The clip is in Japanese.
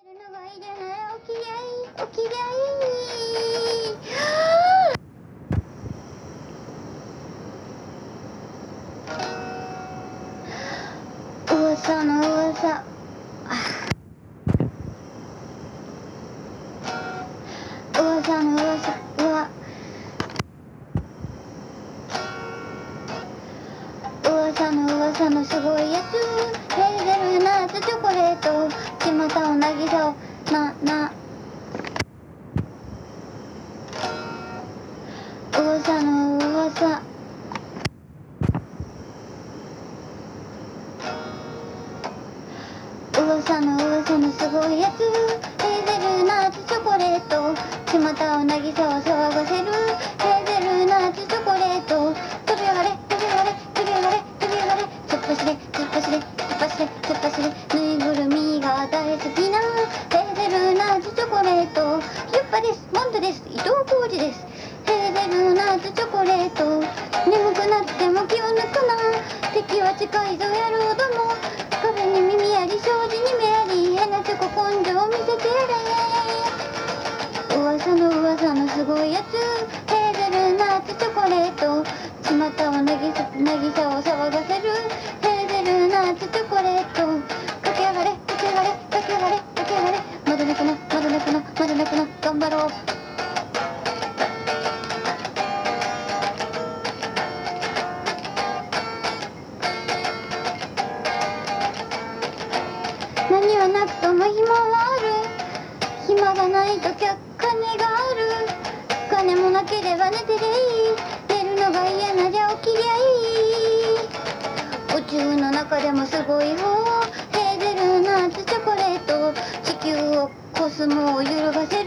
るのがいいじゃない。おきりゃい、おきりゃい。噂の噂。噂の噂は噂の噂のすごいやつ。ヘーゼルナッツチョコレート、ちまたをなぎさを噂の噂。噂の噂のすごいやつ。ヘーゼルナッツチョコレート、ちまたをなぎさを騒がせる。ヘーゼルナッツチョコレート、飛び上がれ飛び上がれ飛び上がれ飛び上がれ、突っ走れ突っ走れ突っ走れ突っ走れ。ぬいぐるみが大好きなヘーゼルナッツチョコレート。ゆっぱです、モンドです、伊藤浩二です。ヘーゼルナッツチョコレート、眠くなっても気を抜くな。敵は近いぞ野郎ども。壁に耳あり障子に目あり、変なチョコ根性を見せてやれ。噂の噂のすごいやつ。ヘーゼルナッツチョコレート、ちまたをなぎさを騒がせる。ヘーゼルナッツチョコレート、駆け上がれ駆け上がれ駆け上がれ駆け上がれ。まだ泣くなまだ泣くなまだ泣くな、頑張ろう。何はなくとも暇はある。暇がないときは金がある。金もなければ寝てでいい。寝るのが嫌なじゃ起きりゃいい。宇宙の中でもすごい方、ヘーゼルナッツチョコレート、地球をコスモを揺るがせる。